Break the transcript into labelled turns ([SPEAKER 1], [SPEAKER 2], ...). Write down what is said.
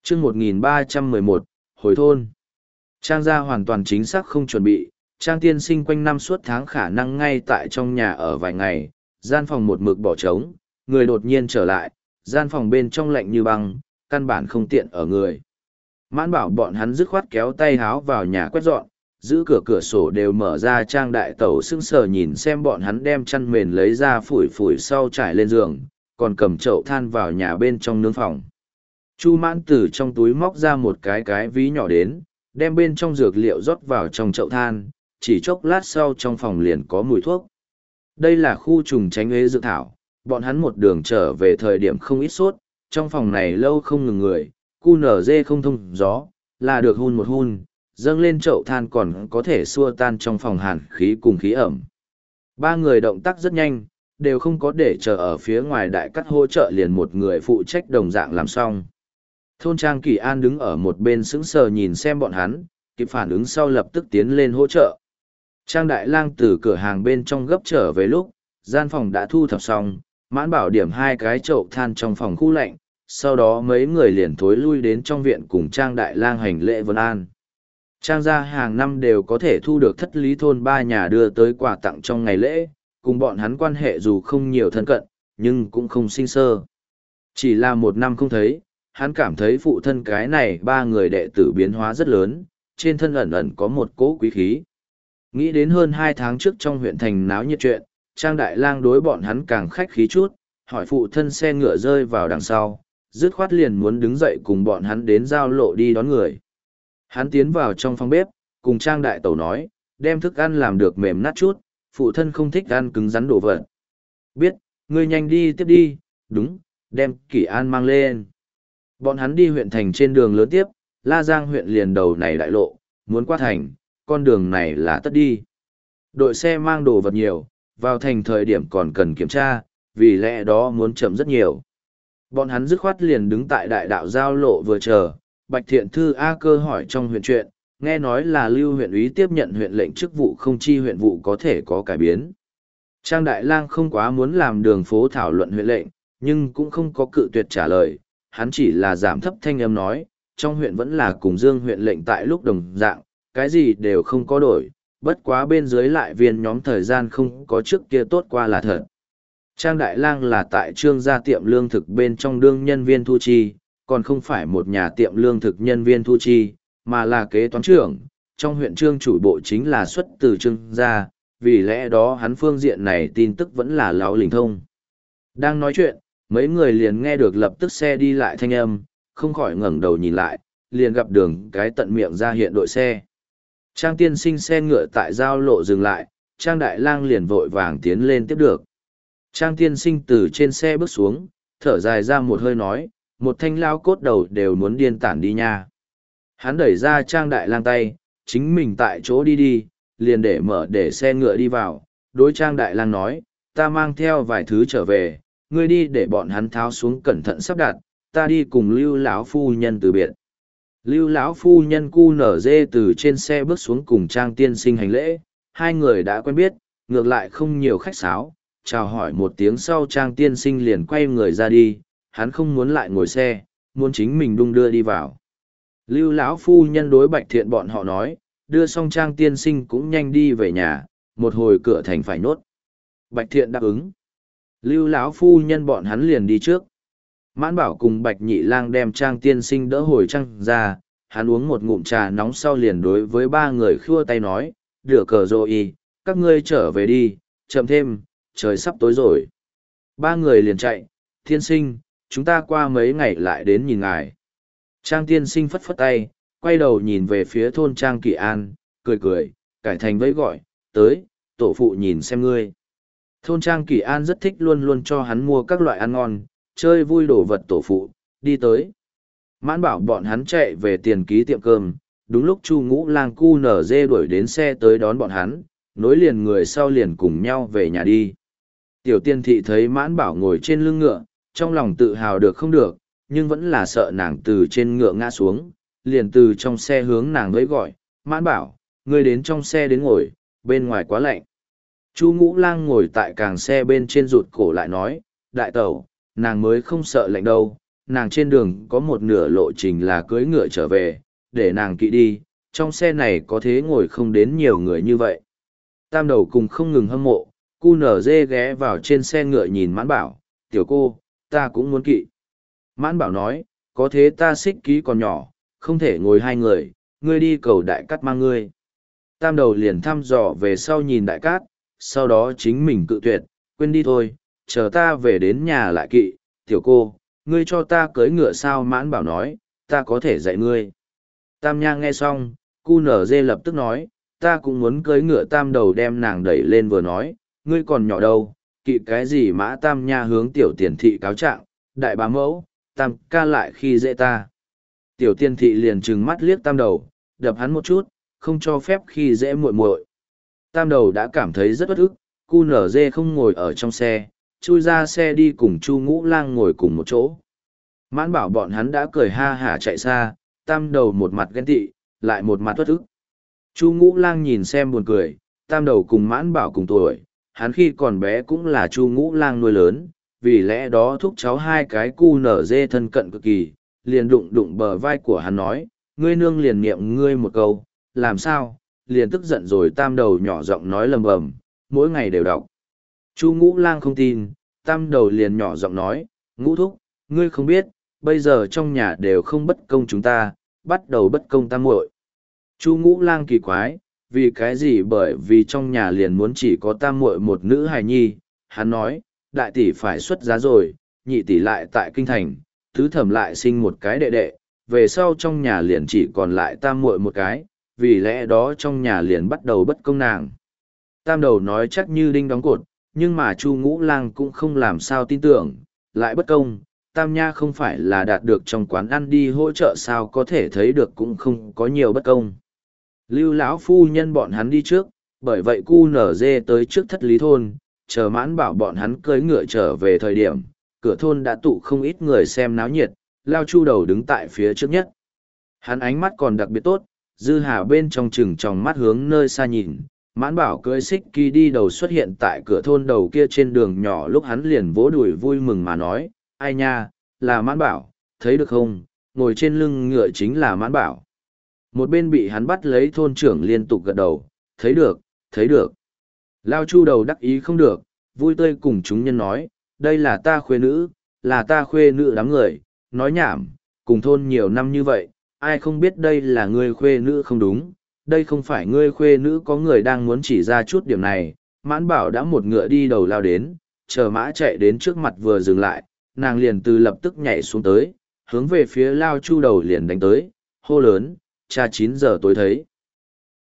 [SPEAKER 1] chương 1311, hồi thôn. Trang gia hoàn toàn chính xác không chuẩn bị, Trang tiên sinh quanh năm suốt tháng khả năng ngay tại trong nhà ở vài ngày, gian phòng một mực bỏ trống, người đột nhiên trở lại, gian phòng bên trong lạnh như băng, căn bản không tiện ở người. Mãn bảo bọn hắn dứt khoát kéo tay háo vào nhà quét dọn, giữ cửa cửa sổ đều mở ra. Trang đại tẩu sững sờ nhìn xem bọn hắn đem chăn mền lấy ra phủi phủi sau trải lên giường, còn cầm chậu than vào nhà bên trong nướng phòng. Chu mãn từ trong túi móc ra một cái ví nhỏ đến, đem bên trong dược liệu rót vào trong chậu than, chỉ chốc lát sau trong phòng liền có mùi thuốc. Đây là khu trùng tránh ế dược thảo, bọn hắn một đường trở về thời điểm không ít sốt, trong phòng này lâu không ngừng người, cu nở dê không thông gió, là được hun một hun, dâng lên chậu than còn có thể xua tan trong phòng hàn khí cùng khí ẩm. Ba người động tác rất nhanh, đều không có để chờ ở phía ngoài đại cắt hỗ trợ, liền một người phụ trách đồng dạng làm xong. Thôn Trang Kỳ An đứng ở một bên sững sờ nhìn xem bọn hắn, kịp phản ứng sau lập tức tiến lên hỗ trợ. Trang Đại Lang từ cửa hàng bên trong gấp trở về lúc, gian phòng đã thu thập xong, Mãn Bảo điểm hai cái chậu than trong phòng khu lạnh, sau đó mấy người liền thối lui đến trong viện cùng Trang Đại Lang hành lễ vân an. Trang gia hàng năm đều có thể thu được thất lý thôn ba nhà đưa tới quà tặng trong ngày lễ, cùng bọn hắn quan hệ dù không nhiều thân cận, nhưng cũng không sinh sơ. Chỉ là một năm không thấy, hắn cảm thấy phụ thân cái này ba người đệ tử biến hóa rất lớn, trên thân ẩn ẩn có một cỗ quý khí. Nghĩ đến hơn 2 tháng trước trong huyện thành náo nhiệt chuyện, Trang Đại Lang đối bọn hắn càng khách khí chút, hỏi phụ thân xe ngựa rơi vào đằng sau, dứt khoát liền muốn đứng dậy cùng bọn hắn đến giao lộ đi đón người. Hắn tiến vào trong phòng bếp, cùng Trang Đại Tẩu nói, đem thức ăn làm được mềm nát chút, phụ thân không thích ăn cứng rắn đồ vật. Biết, ngươi nhanh đi tiếp đi, đúng, đem Kỷ An mang lên. Bọn hắn đi huyện thành trên đường lớn tiếp, La Giang huyện liền đầu này đại lộ, muốn qua thành, con đường này là tất đi. Đội xe mang đồ vật nhiều, vào thành thời điểm còn cần kiểm tra, vì lẽ đó muốn chậm rất nhiều. Bọn hắn dứt khoát liền đứng tại đại đạo giao lộ vừa chờ, Bạch Thiện Thư A Cơ hỏi trong huyện chuyện, nghe nói là Lưu huyện úy tiếp nhận huyện lệnh chức vụ không chi huyện vụ có thể có cải biến. Trang Đại Lang không quá muốn làm đường phố thảo luận huyện lệnh, nhưng cũng không có cự tuyệt trả lời, hắn chỉ là giảm thấp thanh âm nói, trong huyện vẫn là cùng Dương huyện lệnh tại lúc đồng dạng, cái gì đều không có đổi, bất quá bên dưới lại viên nhóm thời gian không có trước kia tốt qua là thật. Trang Đại Lang là tại Trương gia tiệm lương thực bên trong đương nhân viên thu chi, còn không phải một nhà tiệm lương thực nhân viên thu chi, mà là kế toán trưởng, trong huyện Trương chủ bộ chính là xuất từ Trương gia, vì lẽ đó hắn phương diện này tin tức vẫn là láo linh thông. Đang nói chuyện, mấy người liền nghe được lập tức xe đi lại thanh âm, không khỏi ngẩng đầu nhìn lại, liền gặp đường cái tận miệng ra hiện đội xe. Trang tiên sinh xe ngựa tại giao lộ dừng lại, Trang Đại Lang liền vội vàng tiến lên tiếp được. Trang tiên sinh từ trên xe bước xuống, thở dài ra một hơi nói, một thanh lao cốt đầu đều muốn điên tản đi nha. Hắn đẩy ra Trang Đại Lang tay, chính mình tại chỗ đi, liền để xe ngựa đi vào, đối Trang Đại Lang nói, ta mang theo vài thứ trở về, ngươi đi để bọn hắn tháo xuống cẩn thận sắp đặt, ta đi cùng Lưu lão phu nhân từ biệt. Lưu lão phu nhân cu nở dê từ trên xe bước xuống cùng Trang tiên sinh hành lễ, hai người đã quen biết, ngược lại không nhiều khách sáo, chào hỏi một tiếng sau Trang tiên sinh liền quay người ra đi, hắn không muốn lại ngồi xe, muốn chính mình đung đưa đi vào. Lưu lão phu nhân đối Bạch Thiện bọn họ nói, đưa xong Trang tiên sinh cũng nhanh đi về nhà, một hồi cửa thành phải nốt. Bạch Thiện đáp ứng. Lưu lão phu nhân bọn hắn liền đi trước. Mãn Bảo cùng Bạch Nhị Lang đem Trang tiên sinh đỡ hồi Trang ra, hắn uống một ngụm trà nóng sau liền đối với ba người khua tay nói, "Đưa cờ rồi, các ngươi trở về đi, chậm thêm, trời sắp tối rồi." Ba người liền chạy, "Tiên sinh, chúng ta qua mấy ngày lại đến nhìn ngài." Trang tiên sinh phất phất tay, quay đầu nhìn về phía thôn Trang Kỳ An, cười cười, cải thành vẫy gọi, "Tới, tổ phụ nhìn xem ngươi." Thôn Trang Kỳ An rất thích luôn luôn cho hắn mua các loại ăn ngon, chơi vui đồ vật tổ phụ, đi tới. Mãn Bảo bọn hắn chạy về tiền ký tiệm cơm, đúng lúc Chu Ngũ Lang cu nở dê đuổi đến xe tới đón bọn hắn, nối liền người sau liền cùng nhau về nhà đi. Tiểu tiên thị thấy Mãn Bảo ngồi trên lưng ngựa, trong lòng tự hào được không được, nhưng vẫn là sợ nàng từ trên ngựa ngã xuống, liền từ trong xe hướng nàng vẫy gọi, "Mãn Bảo, ngươi đến trong xe đến ngồi, bên ngoài quá lạnh." Chu Ngũ Lang ngồi tại càng xe bên trên rụt cổ lại nói, "Đại tẩu, nàng mới không sợ lạnh đâu, nàng trên đường có một nửa lộ trình là cưỡi ngựa trở về, để nàng kỵ đi, trong xe này có thế ngồi không đến nhiều người như vậy. Tam đầu cùng không ngừng hâm mộ, cu nở dê ghé vào trên xe ngựa nhìn mãn bảo, tiểu cô, ta cũng muốn kỵ. Mãn bảo nói, có thế ta xích ký còn nhỏ, không thể ngồi hai người, ngươi đi cầu đại cát mang ngươi. Tam đầu liền thăm dò về sau nhìn đại cát, sau đó chính mình cự tuyệt, quên đi thôi, chờ ta về đến nhà lại kỵ, tiểu cô, ngươi cho ta cưỡi ngựa sao? Mãn bảo nói, ta có thể dạy ngươi. Tam Nha nghe xong, cu nở dê lập tức nói, ta cũng muốn cưỡi ngựa. Tam đầu đem nàng đẩy lên vừa nói, ngươi còn nhỏ đâu, kỵ cái gì mã? Tam Nha hướng tiểu tiền thị cáo trạng, đại bá mẫu, tam ca lại khi dễ ta. Tiểu tiền thị liền trừng mắt liếc tam đầu, đập hắn một chút, không cho phép khi dễ muội muội. Tam đầu đã cảm thấy rất bất ức, cu nở dê không ngồi ở trong xe, chui ra xe đi cùng Chu Ngũ Lang ngồi cùng một chỗ. Mãn bảo bọn hắn đã cười ha hả chạy xa, tam đầu một mặt ghen tị, lại một mặt bất ức. Chu Ngũ Lang nhìn xem buồn cười, tam đầu cùng mãn bảo cùng tuổi, hắn khi còn bé cũng là Chu Ngũ Lang nuôi lớn, vì lẽ đó thúc cháu hai cái cu nở dê thân cận cực kỳ, liền đụng đụng bờ vai của hắn nói, ngươi nương liền niệm ngươi một câu, làm sao, liền tức giận rồi. Tam đầu nhỏ giọng nói lầm bầm, mỗi ngày đều đọc. Chu Ngũ Lang không tin, tam đầu liền nhỏ giọng nói, Ngũ thúc, ngươi không biết, bây giờ trong nhà đều không bất công chúng ta, bắt đầu bất công tam muội. Chu Ngũ Lang kỳ quái, vì cái gì? Bởi vì trong nhà liền muốn chỉ có tam muội một nữ hài nhi. Hắn nói, đại tỷ phải xuất giá rồi, nhị tỷ lại tại kinh thành, tứ thẩm lại sinh một cái đệ đệ, về sau trong nhà liền chỉ còn lại tam muội một cái, vì lẽ đó trong nhà liền bắt đầu bất công nàng. Tam đầu nói chắc như đinh đóng cột, nhưng mà Chu Ngũ Lang cũng không làm sao tin tưởng, lại bất công, Tam Nha không phải là đạt được trong quán ăn đi hỗ trợ sao có thể thấy được cũng không có nhiều bất công. Lưu lão phu nhân bọn hắn đi trước, bởi vậy cu nở dê tới trước thất lý thôn, chờ mãn bảo bọn hắn cưỡi ngựa trở về thời điểm, cửa thôn đã tụ không ít người xem náo nhiệt, Lao Chu đầu đứng tại phía trước nhất. Hắn ánh mắt còn đặc biệt tốt, dư hà bên trong chừng tròng mắt hướng nơi xa nhìn. Mãn bảo cưỡi xích kỳ đi đầu xuất hiện tại cửa thôn đầu kia trên đường nhỏ, lúc hắn liền vỗ đùi vui mừng mà nói, ai nha, là mãn bảo, thấy được không, ngồi trên lưng ngựa chính là mãn bảo. Một bên bị hắn bắt lấy thôn trưởng liên tục gật đầu, thấy được, thấy được. Lao Chu đầu đắc ý không được, vui tươi cùng chúng nhân nói, đây là ta khuê nữ, là ta khuê nữ. Đám người, nói nhảm, cùng thôn nhiều năm như vậy, ai không biết đây là ngươi khuê nữ không đúng, đây không phải ngươi khuê nữ. Có người đang muốn chỉ ra chút điểm này, mãn bảo đã một ngựa đi đầu lao đến, chờ mã chạy đến trước mặt vừa dừng lại, nàng liền từ lập tức nhảy xuống tới, hướng về phía Lao Chu đầu liền đánh tới, hô lớn, cha 9 giờ tối thấy.